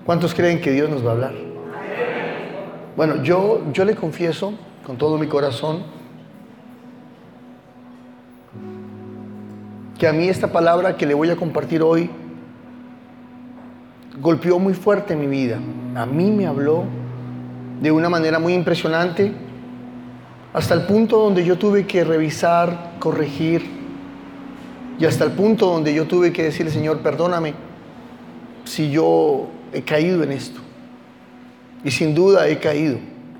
¿Cuántos creen que Dios nos va a hablar? Bueno, yo le confieso con todo mi corazón que a mí esta palabra que le voy a compartir hoy golpeó muy fuerte en mi vida. A mí me habló de una manera muy impresionante, hasta el punto donde yo tuve que revisar, corregir, y hasta el punto donde yo tuve que decirle: Señor, perdóname si yo he caído en esto. Y sin duda he caído.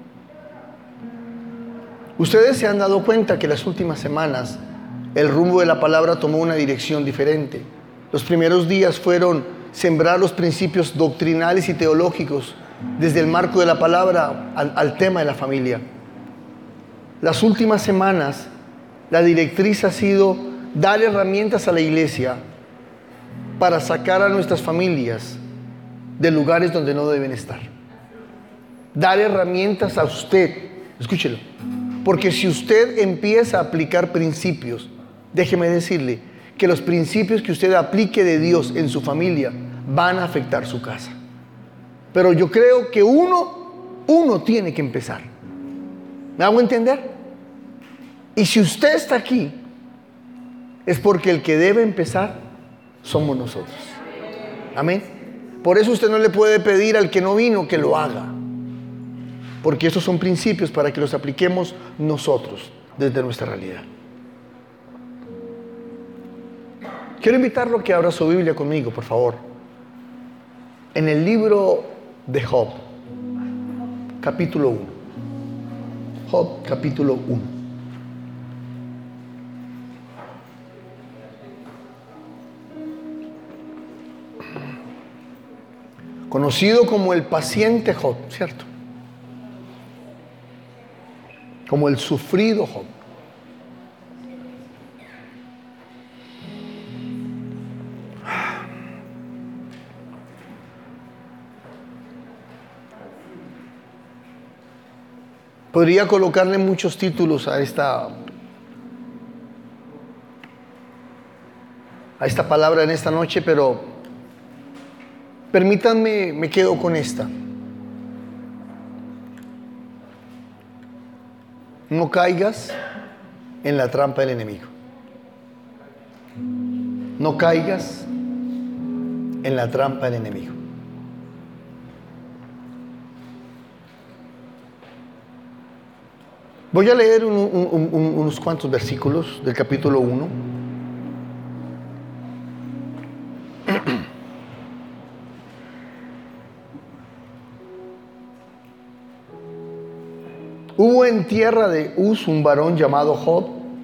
Ustedes se han dado cuenta que las últimas semanas el rumbo de la palabra tomó una dirección diferente. Los primeros días fueron sembrar los principios doctrinales y teológicos desde el marco de la palabra al tema de la familia. Las últimas semanas la directriz ha sido dar herramientas a la iglesia para sacar a nuestras familias de lugares donde no deben estar. Dar herramientas a usted, escúchelo, porque si usted empieza a aplicar principios, déjeme decirle que los principios que usted aplique de Dios en su familia van a afectar su casa. Pero yo creo que uno tiene que empezar. ¿Me hago entender? Y si usted está aquí, es porque el que debe empezar somos nosotros. Amén. Por eso usted no le puede pedir al que no vino que lo haga, porque esos son principios para que los apliquemos nosotros desde nuestra realidad. Quiero invitarlo a que abra su Biblia conmigo, por favor, en el libro de Job, capítulo 1. Job, capítulo 1. Conocido como el paciente Job, ¿cierto? Como el sufrido Job. Podría colocarle muchos títulos a esta palabra en esta noche, pero permítanme, me quedo con esta. No caigas en la trampa del enemigo. No caigas en la trampa del enemigo. Voy a leer unos cuantos versículos del capítulo 1. Hubo en tierra de Uz un varón llamado Job,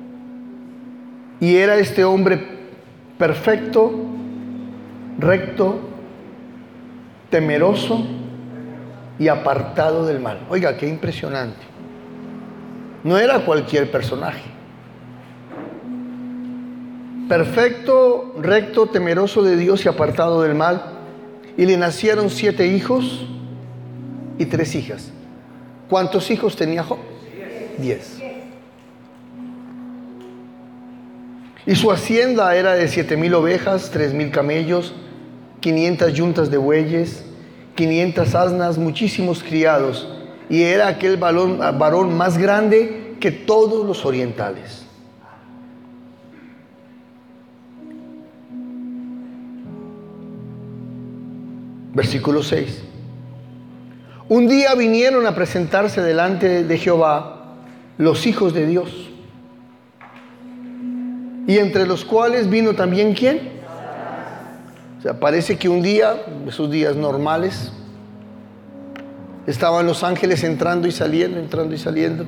y era este hombre perfecto, recto, temeroso y apartado del mal. Oiga, qué impresionante. No era cualquier personaje. Perfecto, recto, temeroso de Dios y apartado del mal. Y le nacieron 7 hijos y 3 hijas. ¿Cuántos hijos tenía Job? 10. Y su hacienda era de 7,000 ovejas, 3,000 camellos, 500 yuntas de bueyes, 500 asnas, muchísimos criados. Y era aquel varón más grande que todos los orientales. Versículo 6. Un día vinieron a presentarse delante de Jehová los hijos de Dios, y entre los cuales vino también ¿quién? O sea, parece que un día, esos días normales, estaban los ángeles entrando y saliendo.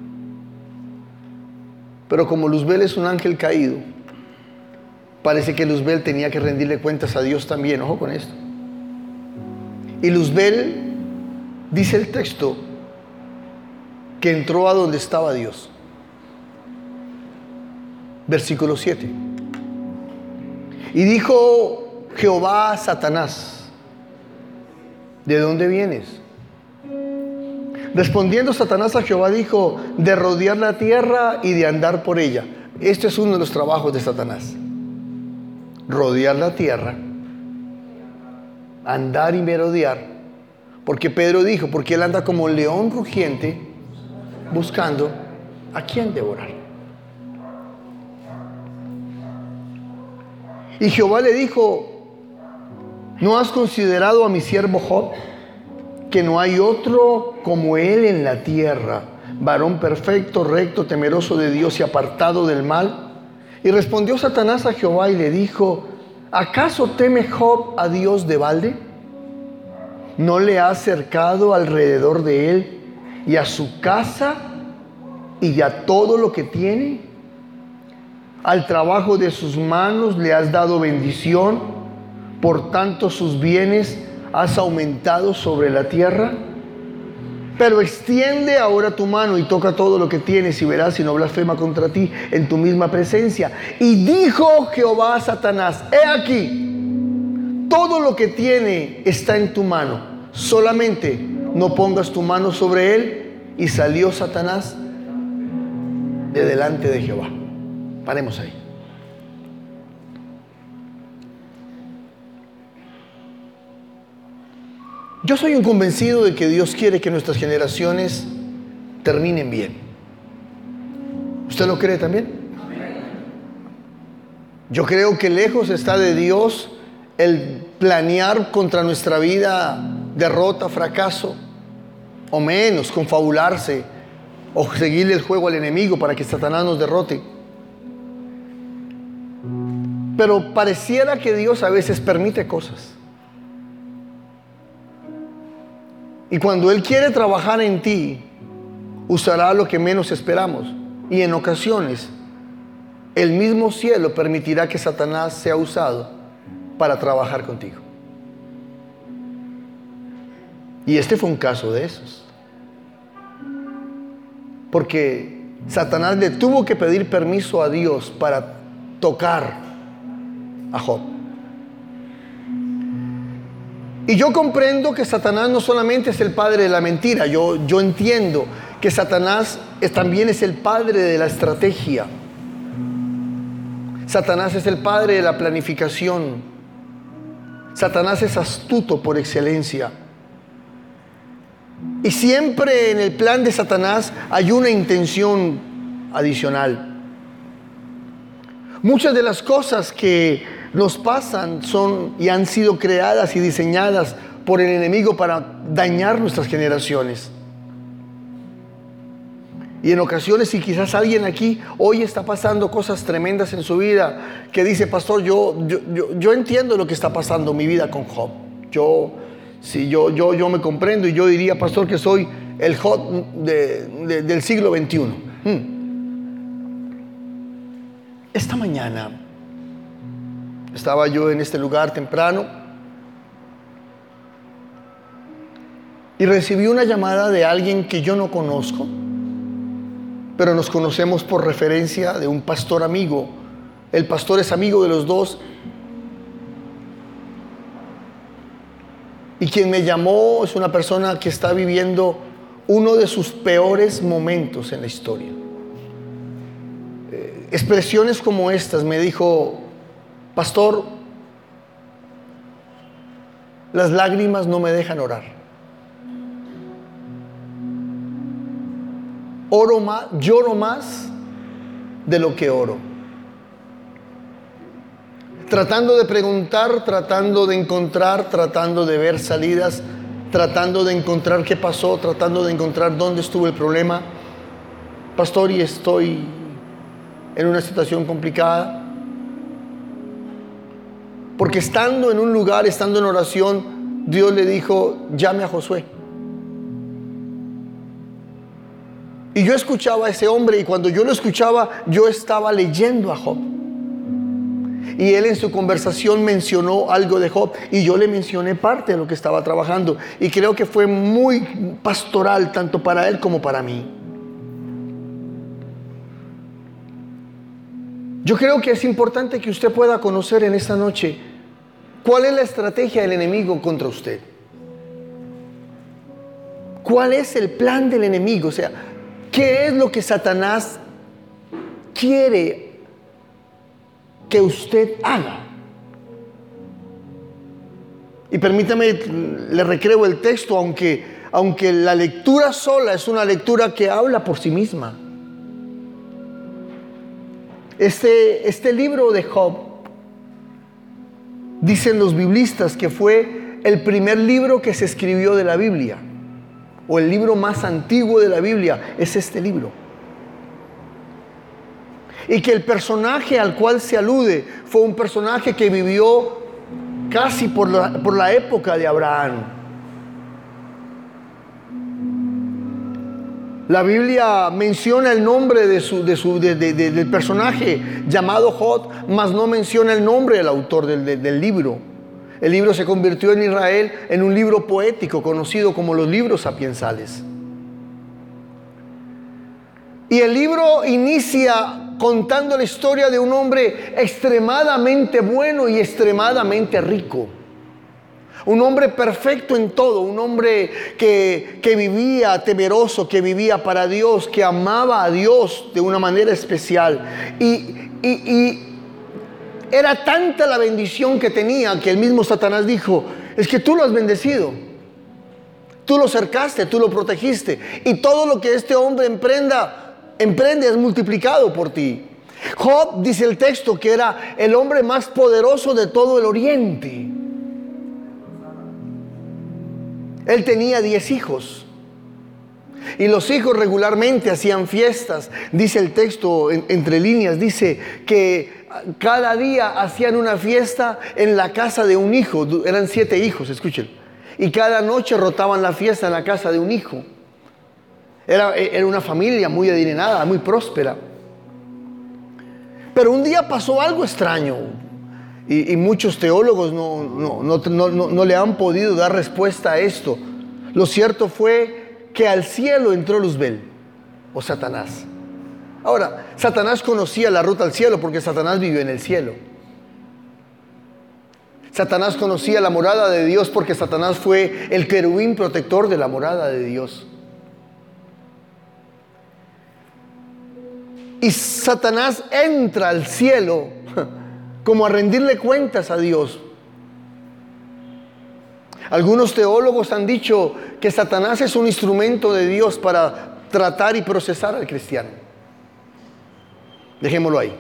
Pero como Luzbel es un ángel caído, parece que Luzbel tenía que rendirle cuentas a Dios también. Ojo con esto. Y Luzbel, dice el texto, que entró a donde estaba Dios. Versículo 7. Y dijo Jehová a Satanás: ¿de dónde vienes? Respondiendo Satanás a Jehová dijo: de rodear la tierra y de andar por ella. Este es uno de los trabajos de Satanás. Rodear la tierra. andar y merodear, porque Pedro dijo, porque él anda como león rugiente buscando a quién devorar. Y Jehová le dijo, ¿no has considerado a mi siervo Job? Que no hay otro como él en la tierra, varón perfecto, recto, temeroso de Dios y apartado del mal. Y respondió Satanás a Jehová y le dijo, ¿acaso teme Job a Dios de balde? ¿No le ha cercado alrededor de él y a su casa y a todo lo que tiene? Al trabajo de sus manos le has dado bendición, por tanto sus bienes has aumentado sobre la tierra. Pero extiende ahora tu mano y toca todo lo que tienes y verás si no blasfema contra ti en tu misma presencia. Y dijo Jehová a Satanás, he aquí, todo lo que tiene está en tu mano, solamente no pongas tu mano sobre él. Y salió Satanás de delante de Jehová. Paremos ahí. Yo soy un convencido de que Dios quiere que nuestras generaciones terminen bien. ¿Usted lo cree también? Yo creo que lejos está de Dios el planear contra nuestra vida derrota, fracaso, o menos confabularse o seguirle el juego al enemigo para que Satanás nos derrote. Pero pareciera que Dios a veces permite cosas. Y cuando Él quiere trabajar en ti, usará lo que menos esperamos. Y en ocasiones, el mismo cielo permitirá que Satanás sea usado para trabajar contigo. Y este fue un caso de esos. Porque Satanás le tuvo que pedir permiso a Dios para tocar a Job. Y yo comprendo que Satanás no solamente es el padre de la mentira, yo entiendo que Satanás también es el padre de la estrategia. Satanás es el padre de la planificación. Satanás es astuto por excelencia. Y siempre en el plan de Satanás hay una intención adicional. Muchas de las cosas que nos pasan son y han sido creadas y diseñadas por el enemigo para dañar nuestras generaciones. Y en ocasiones, si quizás alguien aquí hoy está pasando cosas tremendas en su vida, que dice, pastor, yo entiendo lo que está pasando en mi vida con Job. Yo me comprendo y yo diría, pastor, que soy el Job del siglo XXI. Esta mañana estaba yo en este lugar temprano y recibí una llamada de alguien que yo no conozco, pero nos conocemos por referencia de un pastor amigo. El pastor es amigo de los dos. Y quien me llamó es una persona que está viviendo uno de sus peores momentos en la historia. Expresiones como estas me dijo, pastor, las lágrimas no me dejan orar. Lloro más de lo que oro. Tratando de preguntar, tratando de encontrar, tratando de ver salidas, tratando de encontrar qué pasó, tratando de encontrar dónde estuvo el problema. Pastor, y estoy en una situación complicada. Porque estando en un lugar, estando en oración, Dios le dijo, llame a Josué. Y yo escuchaba a ese hombre, y cuando yo lo escuchaba, yo estaba leyendo a Job. Y él en su conversación mencionó algo de Job, y yo le mencioné parte de lo que estaba trabajando. Y creo que fue muy pastoral, tanto para él como para mí. Yo creo que es importante que usted pueda conocer en esta noche cuál es la estrategia del enemigo contra usted. ¿Cuál es el plan del enemigo? O sea, ¿qué es lo que Satanás quiere que usted haga? Y permítame, le recreo el texto, aunque la lectura sola es una lectura que habla por sí misma. Este libro de Job, dicen los biblistas que fue el primer libro que se escribió de la Biblia, o el libro más antiguo de la Biblia, es este libro. Y que el personaje al cual se alude fue un personaje que vivió casi por la época de Abraham. La Biblia menciona el nombre del personaje llamado Job, mas no menciona el nombre del autor del libro. El libro se convirtió en Israel en un libro poético conocido como los libros sapiensales. Y el libro inicia contando la historia de un hombre extremadamente bueno y extremadamente rico. Un hombre perfecto en todo, un hombre que vivía temeroso, que vivía para Dios, que amaba a Dios de una manera especial. Y era tanta la bendición que tenía que el mismo Satanás dijo: es que tú lo has bendecido, tú lo cercaste, tú lo protegiste, y todo lo que este hombre emprende es multiplicado por ti. Job, dice el texto, que era el hombre más poderoso de todo el oriente. Él tenía 10 hijos. Y los hijos regularmente hacían fiestas. Dice el texto, entre líneas, dice que cada día hacían una fiesta en la casa de un hijo. Eran 7 hijos, escuchen. Y cada noche rotaban la fiesta en la casa de un hijo. Era una familia muy adinerada, muy próspera. Pero un día pasó algo extraño. Y muchos teólogos no le han podido dar respuesta a esto. Lo cierto fue que al cielo entró Luzbel, o Satanás. Ahora, Satanás conocía la ruta al cielo porque Satanás vivió en el cielo. Satanás conocía la morada de Dios porque Satanás fue el querubín protector de la morada de Dios. Y Satanás entra al cielo como a rendirle cuentas a Dios. Algunos teólogos han dicho que Satanás es un instrumento de Dios para tratar y procesar al cristiano. Dejémoslo ahí.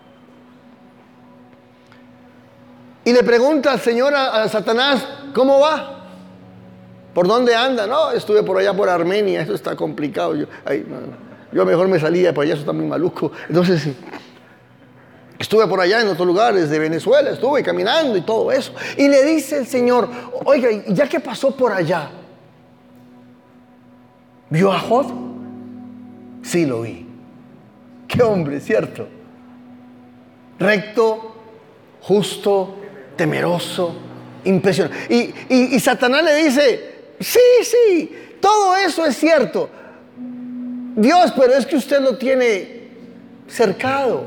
Y le pregunta al Señor a Satanás: ¿cómo va? ¿Por dónde anda? No, estuve por allá por Armenia, eso está complicado. Yo mejor me salía por allá, eso está muy maluco. Entonces, estuve por allá en otros lugares de Venezuela, estuve caminando y todo eso. Y le dice el Señor: oiga, ya que pasó por allá, ¿vio a Job? Sí, lo vi. Qué hombre, ¿cierto? Recto, justo, temeroso, impresionante. Y Satanás le dice: sí, todo eso es cierto, Dios, pero es que usted lo tiene cercado.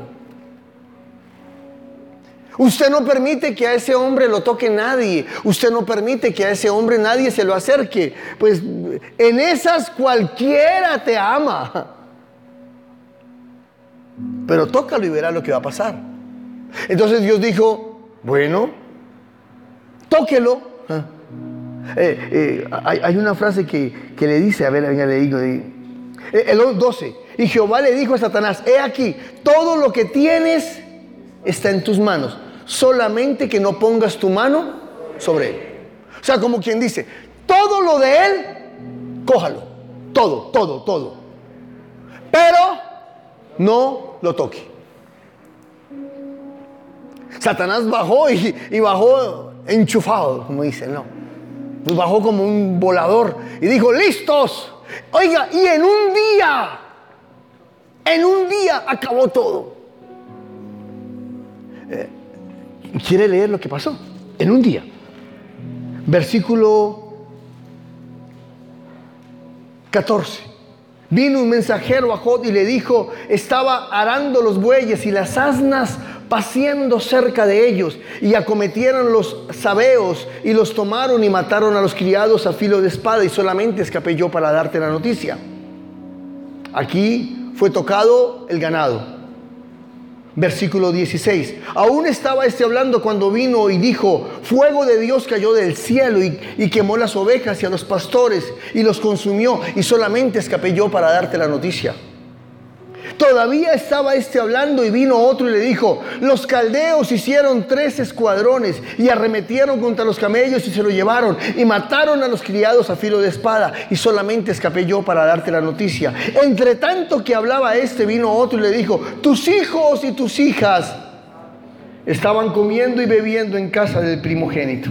Usted no permite que a ese hombre lo toque nadie. Usted no permite que a ese hombre nadie se lo acerque. Pues en esas cualquiera te ama. Pero tócalo y verá lo que va a pasar. Entonces Dios dijo: bueno, tóquelo. Hay una frase que le dice, a ver, venga, le digo, el 12. Y Jehová le dijo a Satanás: he aquí, todo lo que tienes está en tus manos, solamente que no pongas tu mano sobre él. O sea, como quien dice, todo lo de él, cójalo, todo, pero no lo toque. Satanás bajó y bajó enchufado, como dicen, ¿no? Pues bajó como un volador y dijo: listos. Oiga, y en un día acabó todo. ¿Quiere leer lo que pasó? En un día. Versículo 14. Vino un mensajero a Job y le dijo: estaba arando los bueyes y las asnas paciendo cerca de ellos, y acometieron los sabeos y los tomaron y mataron a los criados a filo de espada, y solamente escapé yo para darte la noticia. Aquí fue tocado el ganado, Versículo 16. Aún estaba hablando cuando vino y dijo: fuego de Dios cayó del cielo y quemó las ovejas y a los pastores y los consumió, y solamente escapé yo para darte la noticia. Todavía estaba hablando y vino otro y le dijo: los caldeos hicieron 3 escuadrones y arremetieron contra los camellos y se lo llevaron y mataron a los criados a filo de espada, y solamente escapé yo para darte la noticia. Entre tanto que hablaba vino otro y le dijo: tus hijos y tus hijas estaban comiendo y bebiendo en casa del primogénito.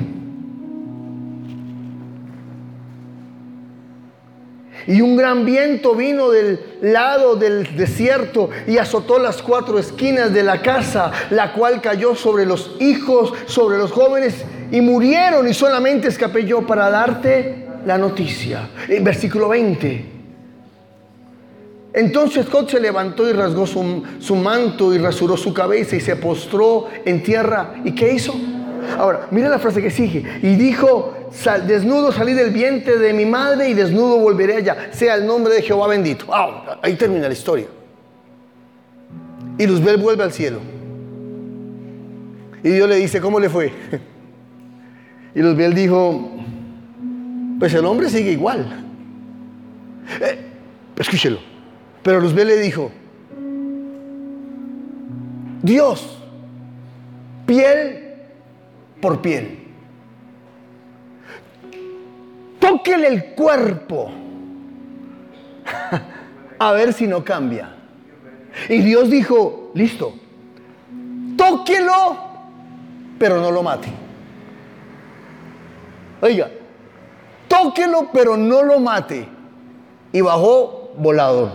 Y un gran viento vino del lado del desierto y azotó las 4 esquinas de la casa, la cual cayó sobre los hijos, sobre los jóvenes, y murieron, y solamente escapé yo para darte la noticia. Versículo 20. Entonces Job se levantó y rasgó su manto y rasuró su cabeza y se postró en tierra. ¿Y qué hizo? Ahora, mira la frase que sigue. Y dijo: desnudo salí del vientre de mi madre y desnudo volveré allá. Sea el nombre de Jehová bendito. Ahí termina la historia. Y Luzbel vuelve al cielo. Y Dios le dice: ¿cómo le fue? Y Luzbel dijo: pues el hombre sigue igual. Escúchelo. Pero Luzbel le dijo: Dios, piel por piel, tóquele el cuerpo a ver si no cambia. Y Dios dijo: listo, tóquelo, pero no lo mate. Oiga, tóquelo, pero no lo mate. Y bajó volador.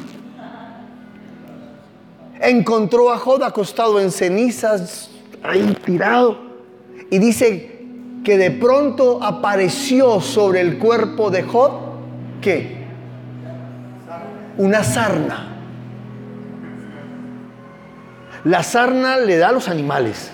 Encontró a Job acostado en cenizas, ahí tirado. Y dice que de pronto apareció sobre el cuerpo de Job, ¿qué? Una sarna. La sarna le da a los animales.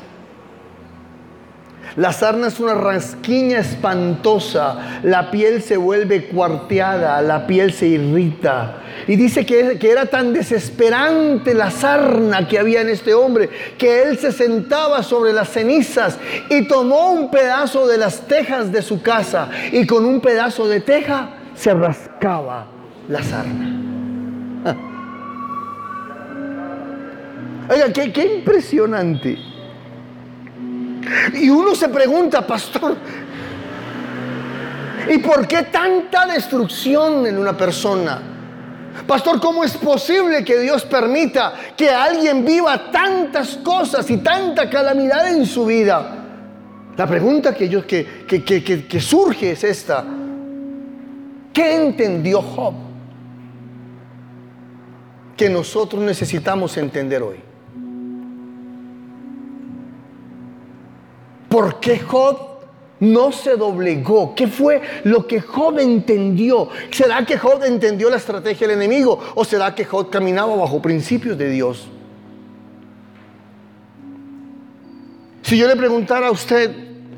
La sarna es una rasquiña espantosa. La piel se vuelve cuarteada, la piel se irrita. Y dice que era tan desesperante la sarna que había en este hombre, que él se sentaba sobre las cenizas y tomó un pedazo de las tejas de su casa y con un pedazo de teja se rascaba la sarna. Oiga, qué impresionante. Y uno se pregunta: pastor, ¿y por qué tanta destrucción en una persona? Pastor, ¿cómo es posible que Dios permita que alguien viva tantas cosas y tanta calamidad en su vida? La pregunta que surge es esta: ¿qué entendió Job que nosotros necesitamos entender hoy? ¿Por qué Job no se doblegó? ¿Qué fue lo que Job entendió? ¿Será que Job entendió la estrategia del enemigo? ¿O será que Job caminaba bajo principios de Dios? Si yo le preguntara a usted: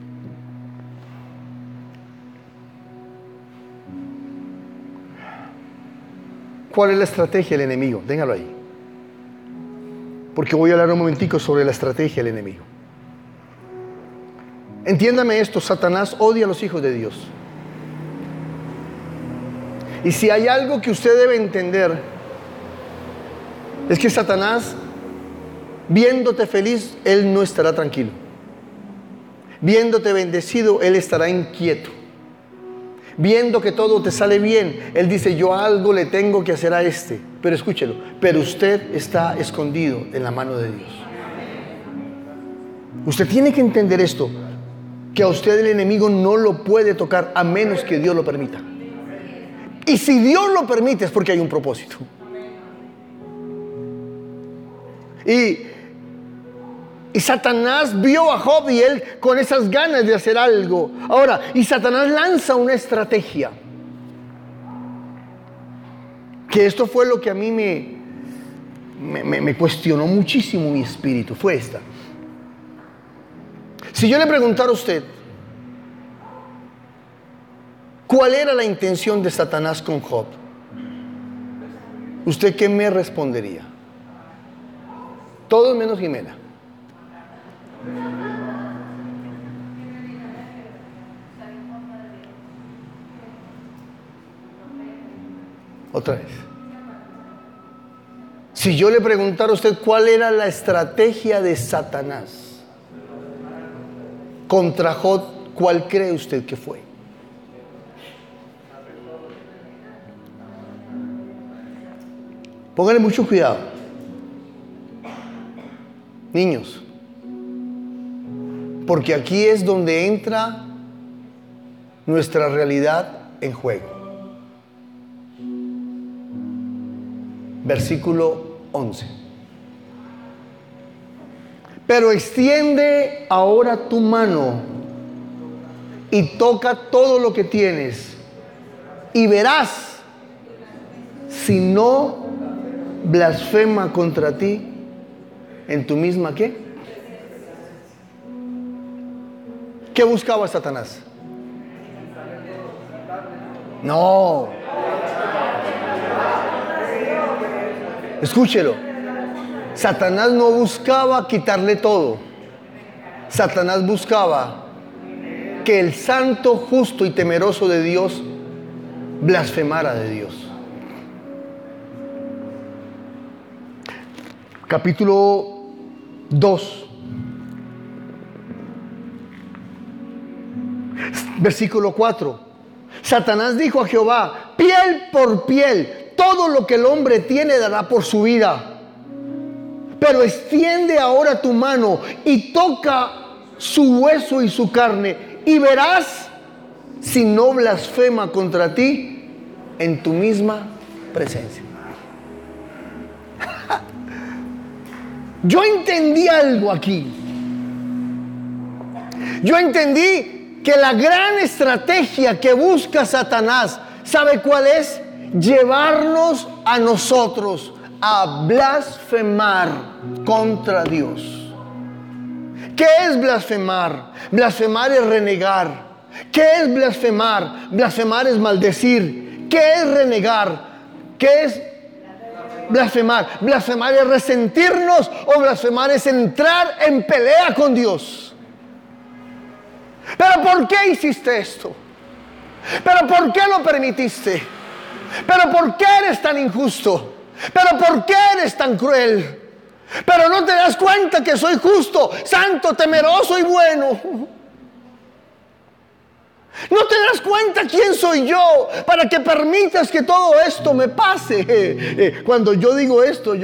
¿cuál es la estrategia del enemigo? Téngalo ahí. Porque voy a hablar un momentico sobre la estrategia del enemigo. Entiéndame esto: Satanás odia a los hijos de Dios. Y si hay algo que usted debe entender, es que Satanás, viéndote feliz, él no estará tranquilo. Viéndote bendecido, él estará inquieto. Viendo que todo te sale bien, él dice: yo algo le tengo que hacer a este. Pero escúchelo, pero usted está escondido en la mano de Dios. Usted tiene que entender esto: que a usted el enemigo no lo puede tocar a menos que Dios lo permita. Y si Dios lo permite es porque hay un propósito. Y Satanás vio a Job y él con esas ganas de hacer algo. Ahora, y Satanás lanza una estrategia. Que esto fue lo que a mí me cuestionó muchísimo mi espíritu. Fue esta. Si yo le preguntara a usted cuál era la intención de Satanás con Job, ¿usted qué me respondería? Todos menos Jimena. Otra vez. Si yo le preguntara a usted cuál era la estrategia de Satanás contra Job, ¿cuál cree usted que fue? Póngale mucho cuidado. Niños, porque aquí es donde entra nuestra realidad en juego. Versículo 11. Pero extiende ahora tu mano y toca todo lo que tienes y verás si no blasfema contra ti en tu misma ¿qué? ¿Qué buscaba Satanás? No. Escúchelo. Satanás no buscaba quitarle todo. Satanás buscaba que el santo, justo y temeroso de Dios blasfemara de Dios. Capítulo 2, versículo 4. Satanás dijo a Jehová: piel por piel, todo lo que el hombre tiene dará por su vida. Pero extiende ahora tu mano y toca su hueso y su carne, y verás si no blasfema contra ti en tu misma presencia. Yo entendí algo aquí. Yo entendí que la gran estrategia que busca Satanás, ¿sabe cuál es? Llevarnos a nosotros a blasfemar contra Dios. ¿Qué es blasfemar? Blasfemar es renegar. ¿Qué es blasfemar? Blasfemar es maldecir. ¿Qué es renegar? ¿Qué es blasfemar? Blasfemar es resentirnos, o blasfemar es entrar en pelea con Dios. ¿Pero por qué hiciste esto? ¿Pero por qué lo permitiste? ¿Pero por qué eres tan injusto? ¿Pero por qué eres tan cruel? ¿Pero no te das cuenta que soy justo, santo, temeroso y bueno? ¿No te das cuenta quién soy yo para que permitas que todo esto me pase? Cuando yo digo esto,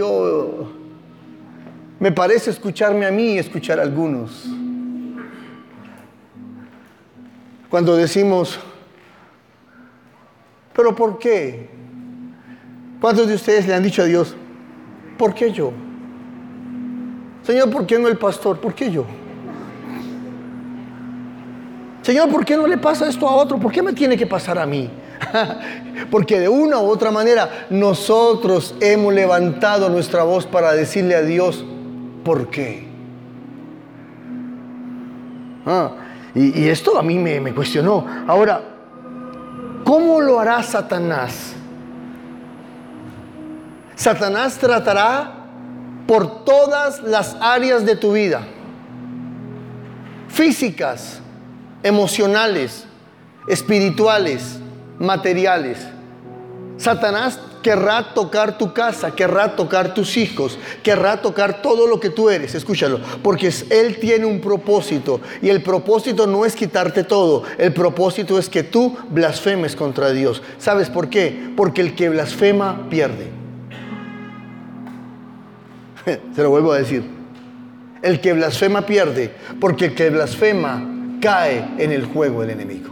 me parece escucharme a mí y escuchar a algunos. Cuando decimos: ¿pero por qué? ¿Cuántos de ustedes le han dicho a Dios: ¿por qué yo? Señor, ¿por qué no el pastor? ¿Por qué yo? Señor, ¿por qué no le pasa esto a otro? ¿Por qué me tiene que pasar a mí? Porque de una u otra manera nosotros hemos levantado nuestra voz para decirle a Dios: ¿por qué? Y esto a mí me cuestionó. Ahora, ¿cómo lo hará Satanás? Satanás tratará por todas las áreas de tu vida: físicas, emocionales, espirituales, materiales. Satanás querrá tocar tu casa, querrá tocar tus hijos, querrá tocar todo lo que tú eres. Escúchalo, porque él tiene un propósito, y el propósito no es quitarte todo. El propósito es que tú blasfemes contra Dios. ¿Sabes por qué? Porque el que blasfema pierde. Se lo vuelvo a decir: el que blasfema pierde, porque el que blasfema cae en el juego del enemigo.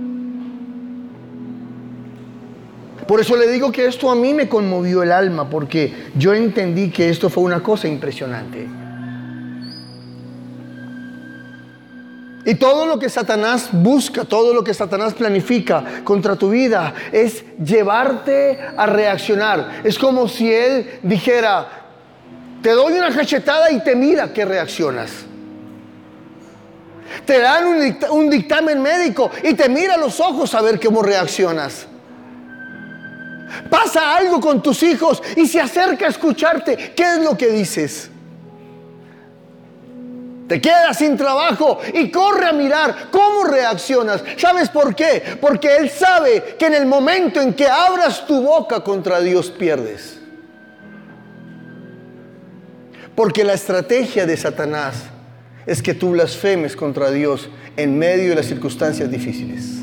Por eso le digo que esto a mí me conmovió el alma, porque yo entendí que esto fue una cosa impresionante. Y todo lo que Satanás busca, todo lo que Satanás planifica contra tu vida es llevarte a reaccionar. Es como si él dijera: te doy una cachetada y te mira que reaccionas. Te dan un dictamen médico y te mira a los ojos a ver cómo reaccionas. Pasa algo con tus hijos y se acerca a escucharte. ¿Qué es lo que dices? Te quedas sin trabajo y corre a mirar cómo reaccionas. ¿Sabes por qué? Porque Él sabe que en el momento en que abras tu boca contra Dios pierdes. Porque la estrategia de Satanás es que tú blasfemes contra Dios en medio de las circunstancias difíciles.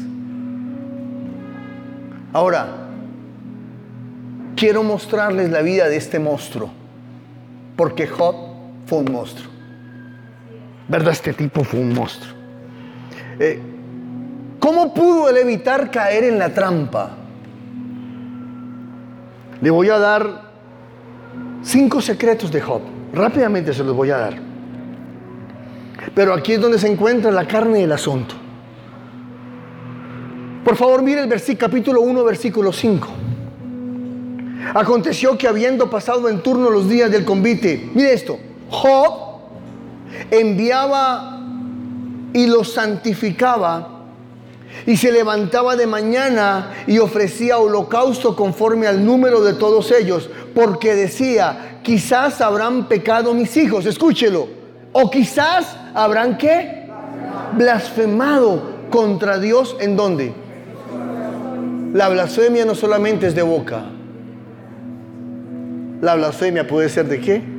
Ahora, quiero mostrarles la vida de este monstruo, porque Job fue un monstruo. ¿Verdad? Este tipo fue un monstruo. ¿Cómo pudo él evitar caer en la trampa? Le voy a dar 5 secretos de Job. Rápidamente se los voy a dar. Pero aquí es donde se encuentra la carne del asunto. Por favor, mire el capítulo 1, versículo 5. Aconteció que habiendo pasado en turno los días del convite, mire esto, Job enviaba y los santificaba y se levantaba de mañana y ofrecía holocausto conforme al número de todos ellos, porque decía, quizás habrán pecado mis hijos, escúchelo, o quizás habrán ¿qué? Blasfemado contra Dios. ¿En dónde? La blasfemia no solamente es de boca. La blasfemia puede ser de ¿qué?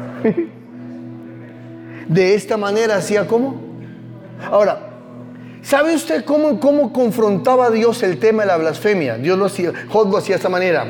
De esta manera hacía ¿cómo? Ahora, ¿sabe usted cómo confrontaba a Dios el tema de la blasfemia? Dios lo hacía, Job lo hacía de esta manera.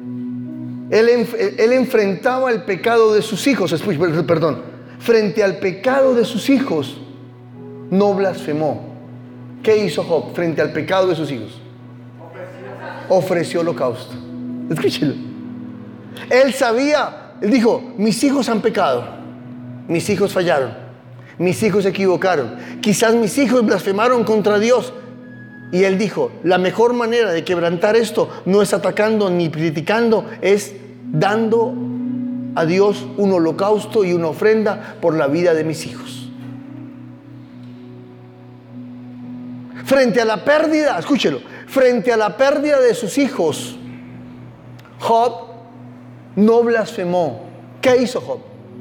Él enfrentaba el pecado de sus hijos, frente al pecado de sus hijos, no blasfemó. ¿Qué hizo Job frente al pecado de sus hijos? Ofreció holocausto. Escúchelo. Él sabía, él dijo, mis hijos han pecado, mis hijos fallaron, mis hijos se equivocaron, quizás mis hijos blasfemaron contra Dios. Y él dijo, la mejor manera de quebrantar esto no es atacando ni criticando, es dando a Dios un holocausto y una ofrenda por la vida de mis hijos. Frente a la pérdida, escúchelo, frente a la pérdida de sus hijos, Job no blasfemó. ¿Qué hizo Job?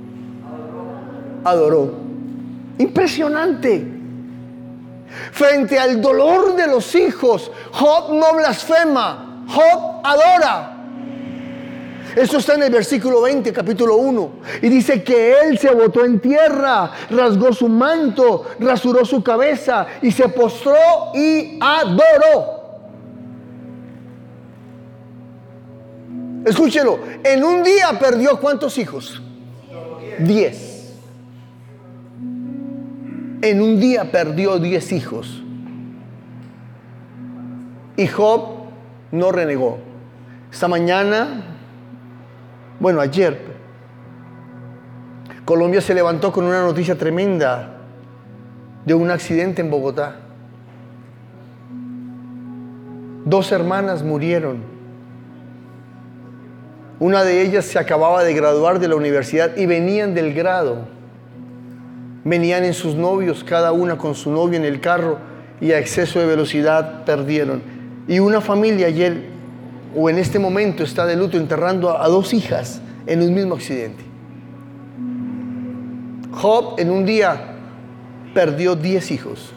Adoró. Impresionante. Frente al dolor de los hijos, Job no blasfema, Job adora. Esto está en el versículo 20, capítulo 1. Y dice que él se botó en tierra, rasgó su manto, rasuró su cabeza y se postró y adoró. Escúchelo, en un día perdió ¿cuántos hijos? 10. En un día perdió 10 hijos. Y Job no renegó. Esta mañana, ayer, Colombia se levantó con una noticia tremenda de un accidente en Bogotá. 2 hermanas murieron. Una de ellas se acababa de graduar de la universidad y venían del grado. Venían en sus novios, cada una con su novio en el carro, y a exceso de velocidad perdieron. Y una familia ayer, o en este momento, está de luto enterrando a 2 hijas en un mismo accidente. Job en un día perdió 10 hijos.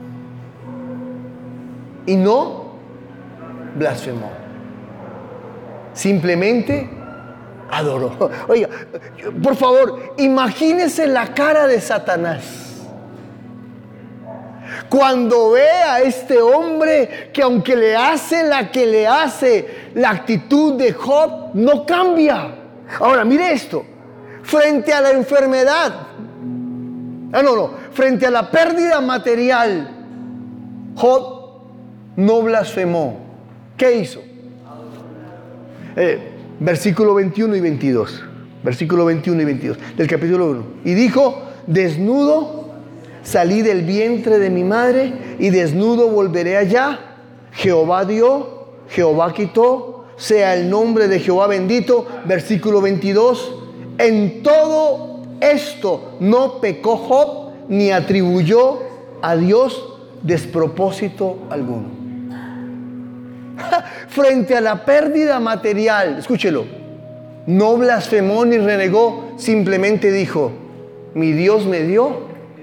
Y no blasfemó. Simplemente adoró. Oiga, por favor, imagínese la cara de Satanás cuando ve a este hombre que, aunque le hace la que le hace, la actitud de Job no cambia. Ahora, mire esto. Frente a la enfermedad, frente a la pérdida material, Job no blasfemó. ¿Qué hizo? Versículo 21 y 22. Versículo 21 y 22 del capítulo 1. Y dijo, desnudo salí del vientre de mi madre y desnudo volveré allá. Jehová dio, Jehová quitó, sea el nombre de Jehová bendito. Versículo 22. En todo esto no pecó Job ni atribuyó a Dios despropósito alguno. Frente a la pérdida material, escúchelo, no blasfemó ni renegó, simplemente dijo, mi Dios me dio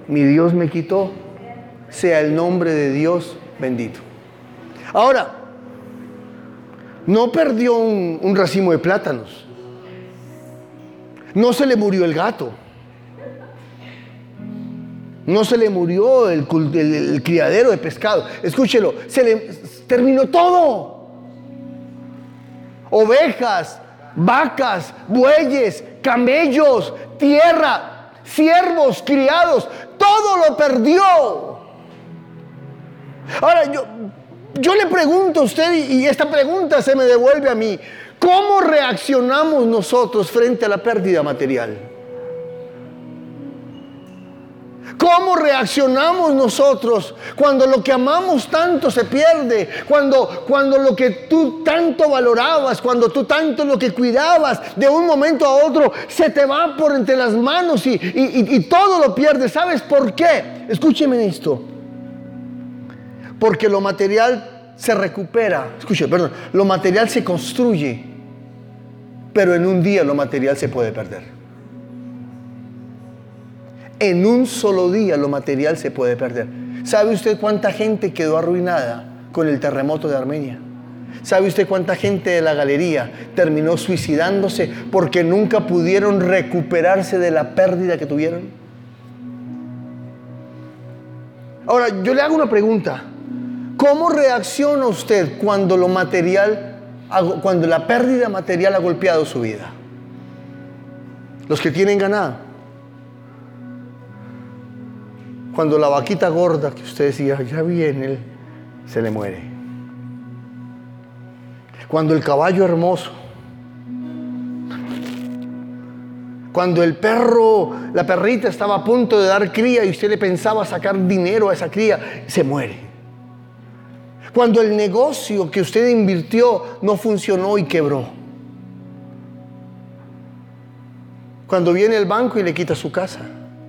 mi Dios me quitó, sea el nombre de Dios bendito. Ahora, no perdió un racimo de plátanos. No se le murió el gato. No se le murió el criadero de pescado. Escúchelo, se le terminó todo. Ovejas, vacas, bueyes, camellos, tierra, siervos, criados, todo lo perdió. Ahora yo le pregunto a usted, y esta pregunta se me devuelve a mí: ¿cómo reaccionamos nosotros frente a la pérdida material? ¿Cómo reaccionamos nosotros cuando lo que amamos tanto se pierde? Cuando lo que tú tanto valorabas, cuando tú tanto lo que cuidabas, de un momento a otro se te va por entre las manos y todo lo pierdes. ¿Sabes por qué? Escúcheme esto. Porque lo material se recupera. Lo material se construye, pero en un día lo material se puede perder. En un solo día lo material se puede perder. ¿Sabe usted cuánta gente quedó arruinada con el terremoto de Armenia? ¿Sabe usted cuánta gente de la galería terminó suicidándose porque nunca pudieron recuperarse de la pérdida que tuvieron? Ahora, yo le hago una pregunta. ¿Cómo reacciona usted cuando la pérdida material ha golpeado su vida? Los que tienen ganado. Cuando la vaquita gorda que usted decía, ya viene, se le muere. Cuando el caballo hermoso. Cuando el perro, la perrita estaba a punto de dar cría y usted le pensaba sacar dinero a esa cría, se muere. Cuando el negocio que usted invirtió no funcionó y quebró. Cuando viene el banco y le quita su casa.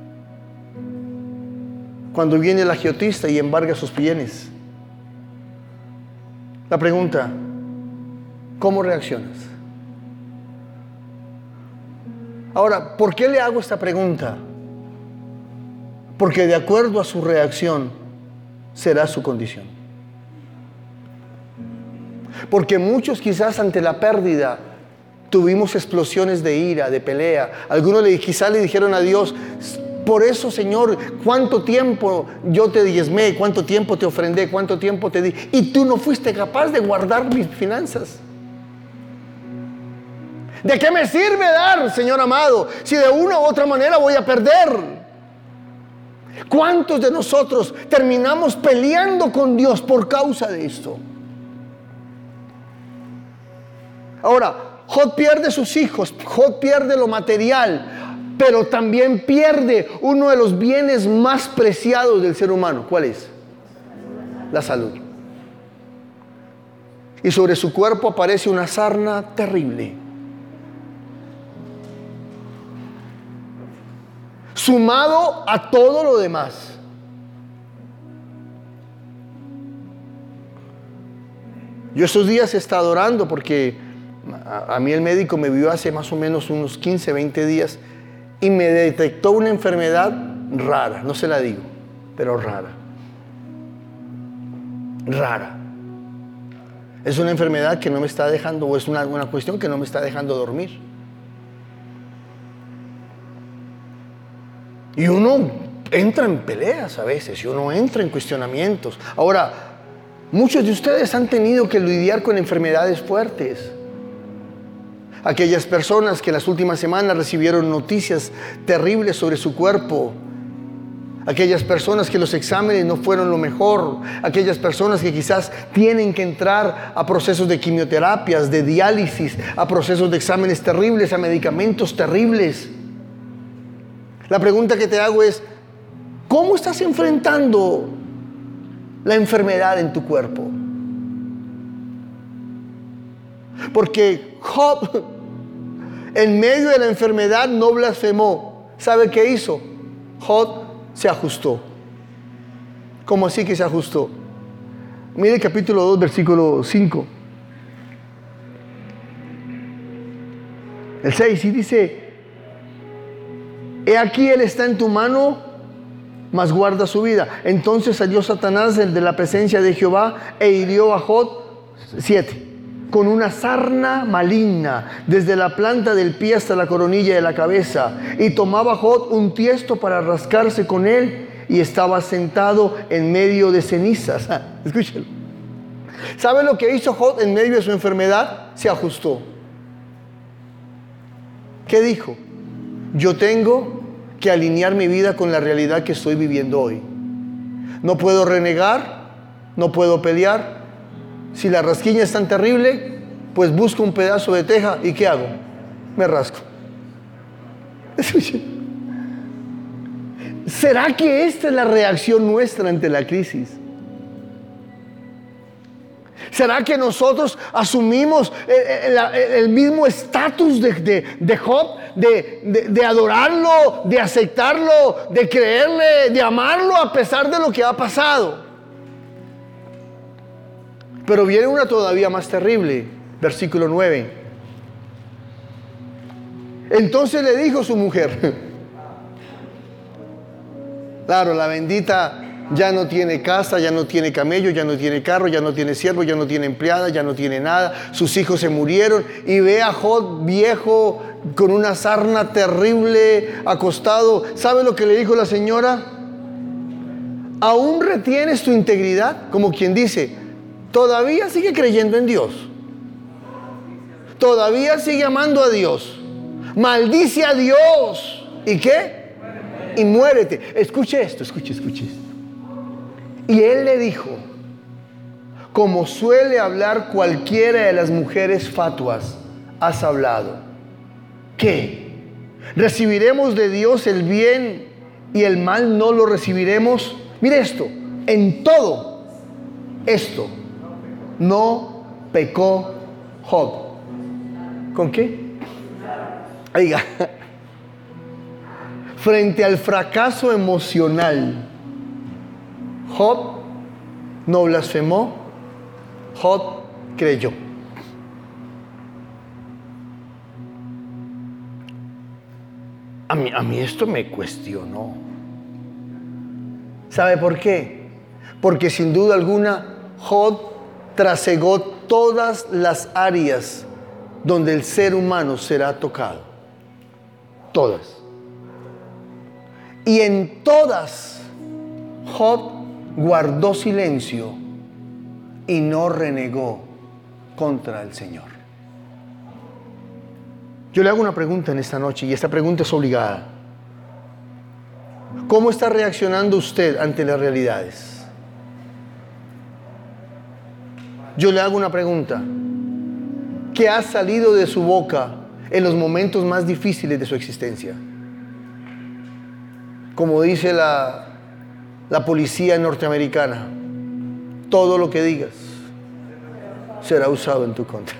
Cuando viene el agiotista y embarga sus bienes. La pregunta: ¿cómo reaccionas? Ahora, ¿por qué le hago esta pregunta? Porque de acuerdo a su reacción será su condición. Porque muchos quizás ante la pérdida tuvimos explosiones de ira, de pelea. Algunos quizás le dijeron a Dios: por eso, Señor, cuánto tiempo yo te diezmé, cuánto tiempo te ofrendé, cuánto tiempo te di, y tú no fuiste capaz de guardar mis finanzas. ¿De qué me sirve dar, Señor amado, si de una u otra manera voy a perder? ¿Cuántos de nosotros terminamos peleando con Dios por causa de esto? Ahora, Job pierde sus hijos, Job pierde lo material, pero también pierde uno de los bienes más preciados del ser humano. ¿Cuál es? La salud. Y sobre su cuerpo aparece una sarna terrible. Sumado a todo lo demás. Yo estos días he estado orando porque a mí el médico me vio hace más o menos unos 15, 20 días y me detectó una enfermedad rara, no se la digo, pero rara. Rara. Es una enfermedad que no me está dejando, o es una cuestión que no me está dejando dormir. Y uno entra en peleas a veces, y uno entra en cuestionamientos. Ahora, muchos de ustedes han tenido que lidiar con enfermedades fuertes. Aquellas personas que las últimas semanas recibieron noticias terribles sobre su cuerpo. Aquellas personas que los exámenes no fueron lo mejor. Aquellas personas que quizás tienen que entrar a procesos de quimioterapias, de diálisis, a procesos de exámenes terribles, a medicamentos terribles. La pregunta que te hago es: ¿cómo estás enfrentando la enfermedad en tu cuerpo? Porque Job, en medio de la enfermedad, no blasfemó. ¿Sabe qué hizo? Job se ajustó. ¿Cómo así que se ajustó? Mire el capítulo 2, versículo 5. El 6, y dice: he aquí, él está en tu mano mas guarda su vida. Entonces salió Satanás de la presencia de Jehová e hirió a Job 7 con una sarna maligna desde la planta del pie hasta la coronilla de la cabeza, y tomaba Job un tiesto para rascarse con él, y estaba sentado en medio de cenizas. Escúchelo. ¿Sabe lo que hizo Job en medio de su enfermedad? Se ajustó. ¿Qué dijo? Yo tengo que alinear mi vida con la realidad que estoy viviendo hoy. No puedo renegar, no puedo pelear. Si la rasquiña es tan terrible, pues busco un pedazo de teja y ¿qué hago? Me rasco. ¿Será que esta es la reacción nuestra ante la crisis? ¿Será que nosotros asumimos el mismo estatus de Job, de adorarlo, de aceptarlo, de creerle, de amarlo a pesar de lo que ha pasado? Pero viene una todavía más terrible, versículo 9. Entonces le dijo su mujer, claro, la bendita ya no tiene casa, ya no tiene camello, ya no tiene carro, ya no tiene siervo, ya no tiene empleada, ya no tiene nada. Sus hijos se murieron, y ve a Job viejo con una sarna terrible acostado. ¿Sabe lo que le dijo la señora? ¿Aún retienes tu integridad? Como quien dice, todavía sigue creyendo en Dios, todavía sigue amando a Dios. Maldice a Dios. ¿Y qué? Y muérete. Escuche esto, escuche esto. Y él le dijo, como suele hablar cualquiera de las mujeres fatuas, has hablado. ¿Qué? ¿Recibiremos de Dios el bien y el mal no lo recibiremos? Mire esto, en todo esto no pecó Job. ¿Con qué? Oiga, frente al fracaso emocional, Job no blasfemó, Job creyó. A mí esto me cuestionó. ¿Sabe por qué? Porque sin duda alguna Job trasegó todas las áreas donde el ser humano será tocado. Todas. Y en todas Job guardó silencio y no renegó contra el Señor. Yo le hago una pregunta en esta noche, y esta pregunta es obligada. ¿Cómo está reaccionando usted ante las realidades? Yo le hago una pregunta. ¿Qué ha salido de su boca en los momentos más difíciles de su existencia? Como dice la policía norteamericana, todo lo que digas será usado en tu contra.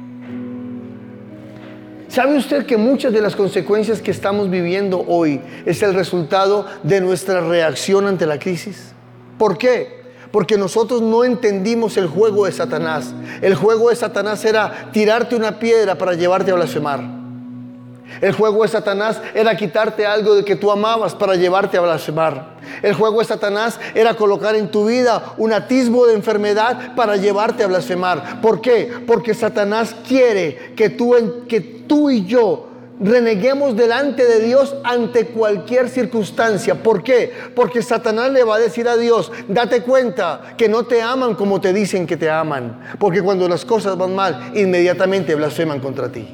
¿Sabe usted que muchas de las consecuencias que estamos viviendo hoy es el resultado de nuestra reacción ante la crisis? ¿Por qué? Porque nosotros no entendimos el juego de Satanás. El juego de Satanás era tirarte una piedra para llevarte a blasfemar. El juego de Satanás era quitarte algo de que tú amabas para llevarte a blasfemar. El juego de Satanás era colocar en tu vida un atisbo de enfermedad para llevarte a blasfemar. ¿Por qué? Porque Satanás quiere que tú y yo reneguemos delante de Dios ante cualquier circunstancia. ¿Por qué? Porque Satanás le va a decir a Dios, date cuenta que no te aman como te dicen que te aman. Porque cuando las cosas van mal, inmediatamente blasfeman contra ti.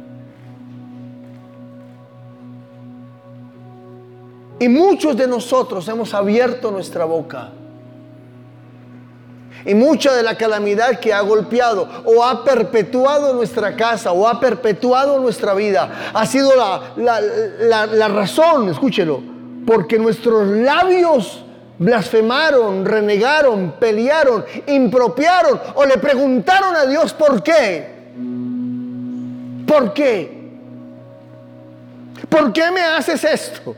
Y muchos de nosotros hemos abierto nuestra boca. Y mucha de la calamidad que ha golpeado o ha perpetuado nuestra casa o ha perpetuado nuestra vida ha sido la razón, escúchelo, porque nuestros labios blasfemaron, renegaron, pelearon, impropiaron o le preguntaron a Dios ¿por qué? ¿Por qué? ¿Por qué me haces esto?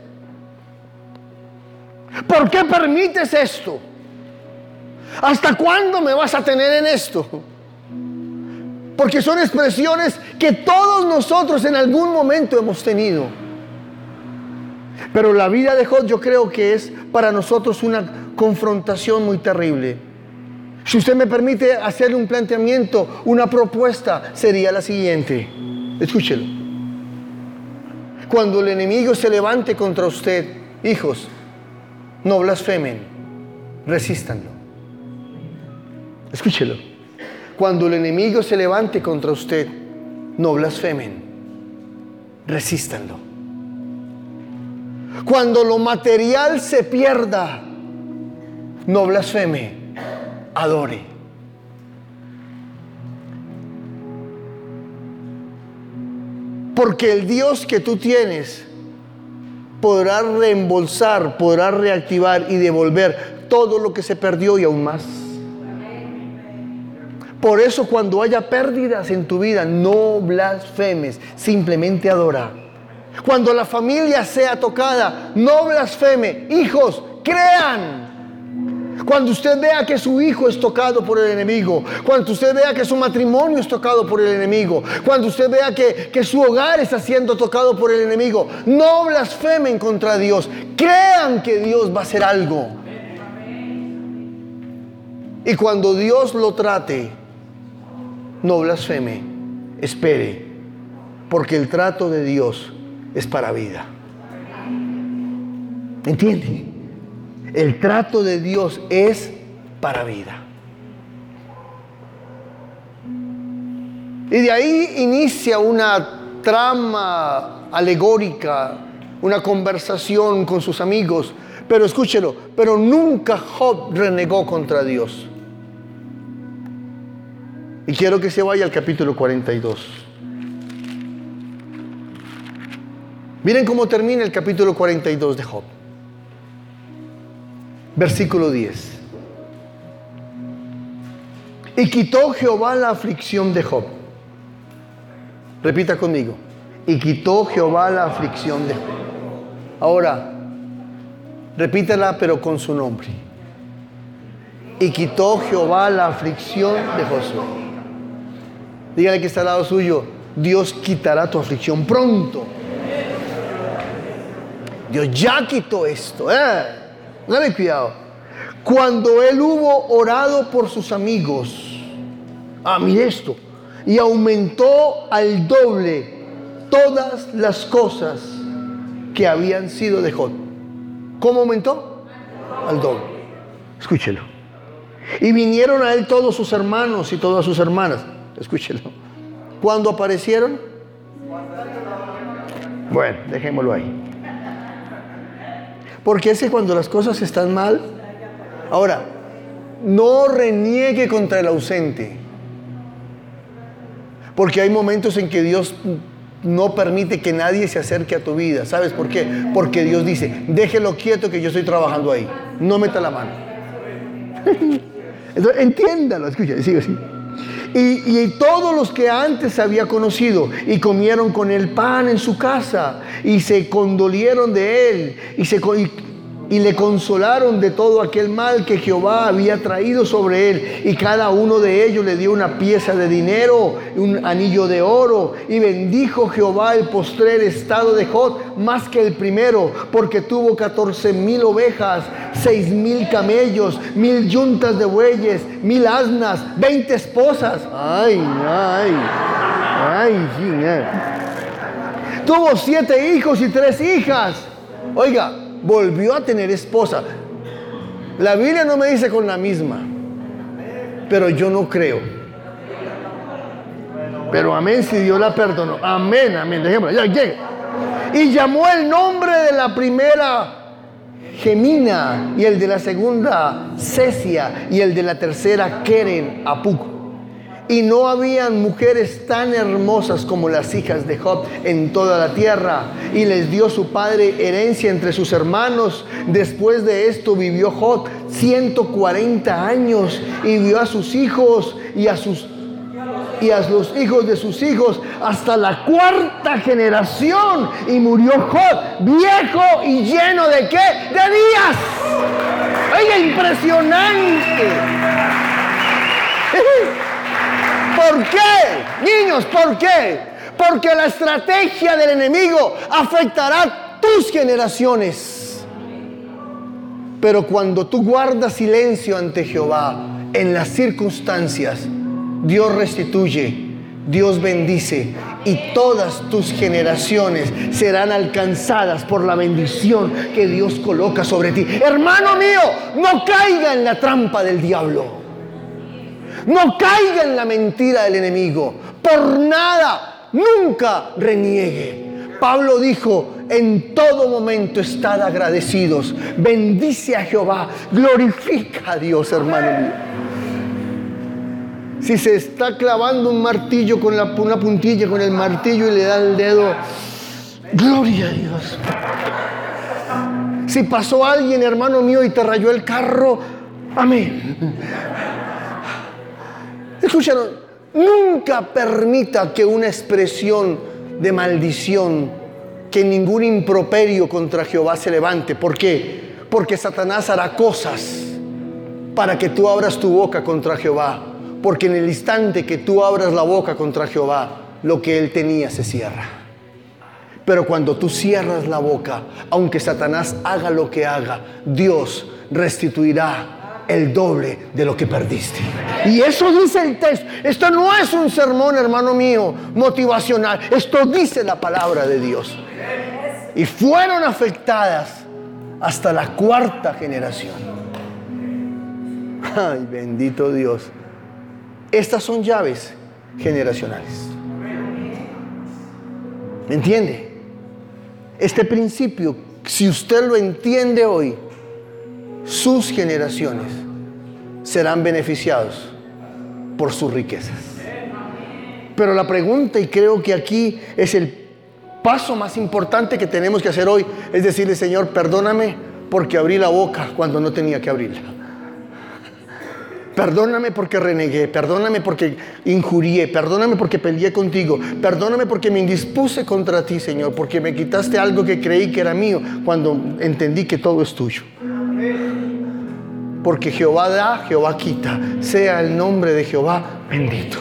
¿Por qué permites esto? ¿Hasta cuándo me vas a tener en esto? Porque son expresiones que todos nosotros en algún momento hemos tenido. Pero la vida de Job yo creo que es para nosotros una confrontación muy terrible. Si usted me permite hacerle un planteamiento, una propuesta, sería la siguiente. Escúchelo. Cuando el enemigo se levante contra usted, hijos, no blasfemen, resístanlo. Escúchelo. Cuando el enemigo se levante contra usted, no blasfemen, resístanlo. Cuando lo material se pierda, no blasfeme, adore. Porque el Dios que tú tienes podrá reembolsar, podrá reactivar y devolver todo lo que se perdió y aún más. Por eso cuando haya pérdidas en tu vida, no blasfemes, simplemente adora. Cuando la familia sea tocada, no blasfeme. Hijos, crean. Cuando usted vea que su hijo es tocado por el enemigo, cuando usted vea que su matrimonio es tocado por el enemigo, cuando usted vea que su hogar está siendo tocado por el enemigo, no blasfemen contra Dios. Crean que Dios va a hacer algo. Y cuando Dios lo trate, no blasfeme, espere, porque el trato de Dios es para vida. ¿Entiende? El trato de Dios es para vida. Y de ahí inicia una trama alegórica, una conversación con sus amigos. Pero escúchelo, pero nunca Job renegó contra Dios. Y quiero que se vaya al capítulo 42. Miren cómo termina el capítulo 42 de Job. Versículo 10. Y quitó Jehová la aflicción de Job. Repita conmigo. Y quitó Jehová la aflicción de Job. Ahora, repítala pero con su nombre. Y quitó Jehová la aflicción de Josué. Dígale que está al lado suyo, Dios quitará tu aflicción pronto. Dios ya quitó esto. Dale cuidado. Cuando él hubo orado por sus amigos, mire esto, y aumentó al doble todas las cosas que habían sido de Job. ¿Cómo aumentó? Al doble. Escúchelo. Y vinieron a él todos sus hermanos y todas sus hermanas. Escúchelo. ¿Cuándo aparecieron? Bueno, dejémoslo ahí. Porque es que cuando las cosas están mal, ahora, no reniegue contra el ausente. Porque hay momentos en que Dios no permite que nadie se acerque a tu vida. ¿Sabes por qué? Porque Dios dice, déjelo quieto que yo estoy trabajando ahí. No meta la mano. Entonces, entiéndalo, escucha, sigue así. Y todos los que antes había conocido y comieron con él pan en su casa y se condolieron de él y le consolaron de todo aquel mal que Jehová había traído sobre él, y cada uno de ellos le dio una pieza de dinero, un anillo de oro, y bendijo Jehová el postrer estado de Job más que el primero, porque tuvo 14,000 ovejas, 6,000 camellos, 1,000 yuntas de bueyes, 1,000 asnas, 20 esposas. Tuvo 7 hijos y 3 hijas. Oiga, volvió a tener esposa. La Biblia no me dice con la misma, pero yo no creo. Pero amén, si Dios la perdonó. Amén, amén. Dejémoslo, ya llegue. Y llamó el nombre de la primera Gemina, y el de la segunda Cesia, y el de la tercera Keren Apuk. Y no habían mujeres tan hermosas como las hijas de Job en toda la tierra. Y les dio su padre herencia entre sus hermanos. Después de esto vivió Job 140 años y vio a sus hijos y a los hijos de sus hijos hasta la 4ª generación. Y murió Job viejo y lleno ¿de qué? De días. Oiga, impresionante. ¿Por qué? Niños, ¿por qué? Porque la estrategia del enemigo afectará tus generaciones. Pero cuando tú guardas silencio ante Jehová en las circunstancias, Dios restituye, Dios bendice, y todas tus generaciones serán alcanzadas por la bendición que Dios coloca sobre ti. Hermano mío, no caiga en la trampa del diablo. No caiga en la mentira del enemigo. Por nada, nunca reniegue. Pablo dijo: en todo momento estad agradecidos. Bendice a Jehová. Glorifica a Dios, hermano mío. Si se está clavando un martillo con una puntilla con el martillo y le da el dedo, gloria a Dios. Si pasó alguien, hermano mío, y te rayó el carro, amén. Escúchanos, nunca permita que una expresión de maldición, que ningún improperio contra Jehová se levante. ¿Por qué? Porque Satanás hará cosas para que tú abras tu boca contra Jehová. Porque en el instante que tú abras la boca contra Jehová, lo que él tenía se cierra. Pero cuando tú cierras la boca, aunque Satanás haga lo que haga, Dios restituirá el doble de lo que perdiste. Y eso dice el texto. Esto no es un sermón, hermano mío, motivacional. Esto dice la palabra de Dios. Y fueron afectadas hasta la 4ª generación. Ay, bendito Dios. Estas son llaves generacionales. ¿Me entiende? Este principio, si usted lo entiende hoy, sus generaciones serán beneficiados por sus riquezas. Pero la pregunta, y creo que aquí es el paso más importante que tenemos que hacer hoy, es decirle: Señor, perdóname porque abrí la boca cuando no tenía que abrirla. Perdóname porque renegué, perdóname porque injurié, perdóname porque peleé contigo, perdóname porque me indispuse contra ti, Señor, porque me quitaste algo que creí que era mío cuando entendí que todo es tuyo. Porque Jehová da, Jehová quita. Sea el nombre de Jehová bendito.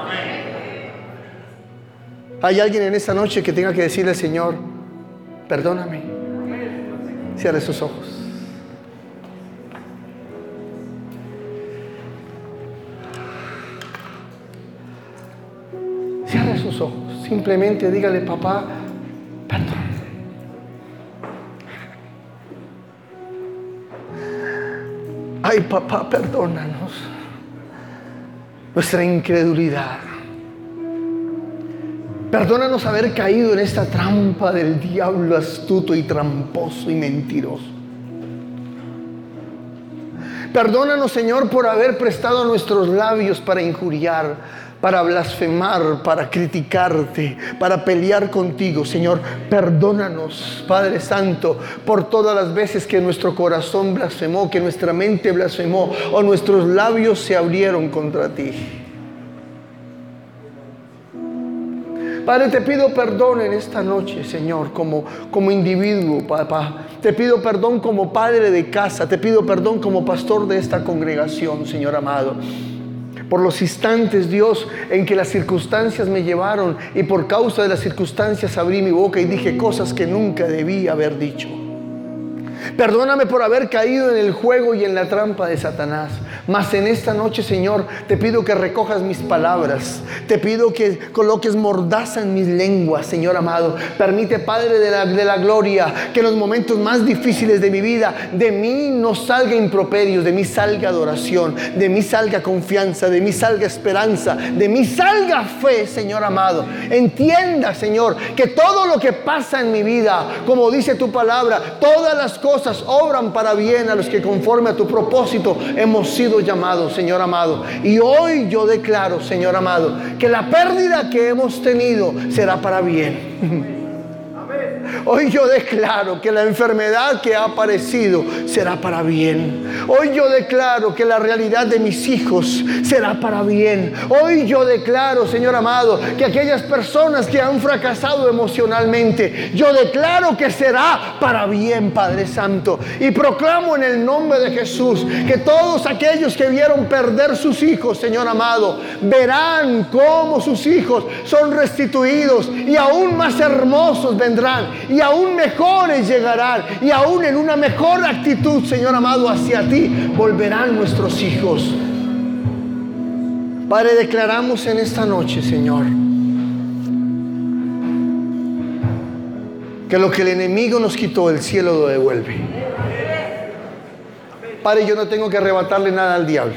¿Hay alguien en esta noche que tenga que decirle al Señor: perdóname? Cierre sus ojos. Cierre sus ojos. Simplemente dígale: papá, perdón. Ay, papá, perdónanos nuestra incredulidad. Perdónanos haber caído en esta trampa del diablo astuto y tramposo y mentiroso. Perdónanos, Señor, por haber prestado nuestros labios para injuriar, para blasfemar, para criticarte, para pelear contigo. Señor, perdónanos, Padre Santo, por todas las veces que nuestro corazón blasfemó, que nuestra mente blasfemó o nuestros labios se abrieron contra ti. Padre, te pido perdón en esta noche, Señor, como individuo, papá. Te pido perdón como padre de casa. Te pido perdón como pastor de esta congregación, Señor amado. Por los instantes, Dios, en que las circunstancias me llevaron y por causa de las circunstancias abrí mi boca y dije cosas que nunca debí haber dicho. Perdóname por haber caído en el juego y en la trampa de Satanás. Mas en esta noche, Señor, te pido que recojas mis palabras. Te pido que coloques mordaza en mis lenguas, Señor amado. Permite, Padre de la gloria, que en los momentos más difíciles de mi vida, de mí no salga improperios, de mí salga adoración, de mí salga confianza, de mí salga esperanza, de mí salga fe, Señor amado. Entienda, Señor, que todo lo que pasa en mi vida, como dice tu palabra, todas las cosas obran para bien a los que conforme a tu propósito hemos sido llamados, Señor amado. Y hoy yo declaro, Señor amado, que la pérdida que hemos tenido será para bien. Hoy yo declaro que la enfermedad que ha aparecido será para bien. Hoy yo declaro que la realidad de mis hijos será para bien. Hoy yo declaro, Señor amado, que aquellas personas que han fracasado emocionalmente, yo declaro que será para bien, Padre Santo. Y proclamo en el nombre de Jesús que todos aquellos que vieron perder sus hijos, Señor amado, verán cómo sus hijos son restituidos y aún más hermosos vendrán. y aún mejores llegarán, y aún en una mejor actitud, Señor amado, hacia ti volverán nuestros hijos. Padre, declaramos en esta noche, Señor, que lo que el enemigo nos quitó, el cielo lo devuelve. Padre, yo no tengo que arrebatarle nada al diablo,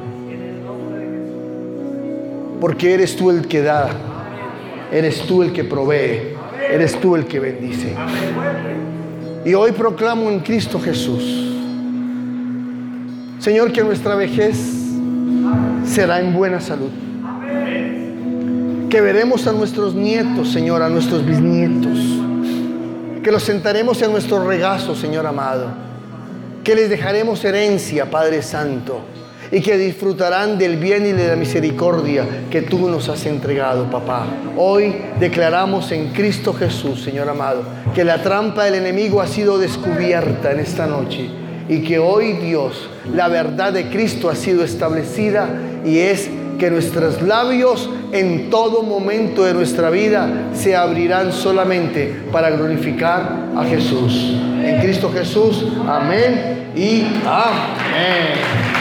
porque eres tú el que da, eres tú el que provee, eres tú el que bendice. Y hoy proclamo en Cristo Jesús, Señor, que nuestra vejez será en buena salud, que veremos a nuestros nietos, Señor, a nuestros bisnietos, que los sentaremos en nuestro regazo, Señor amado, que les dejaremos herencia, Padre Santo, y que disfrutarán del bien y de la misericordia que tú nos has entregado, papá. Hoy declaramos en Cristo Jesús, Señor amado, que la trampa del enemigo ha sido descubierta en esta noche, y que hoy, Dios, la verdad de Cristo ha sido establecida, y es que nuestros labios en todo momento de nuestra vida se abrirán solamente para glorificar a Jesús. En Cristo Jesús, amén y amén.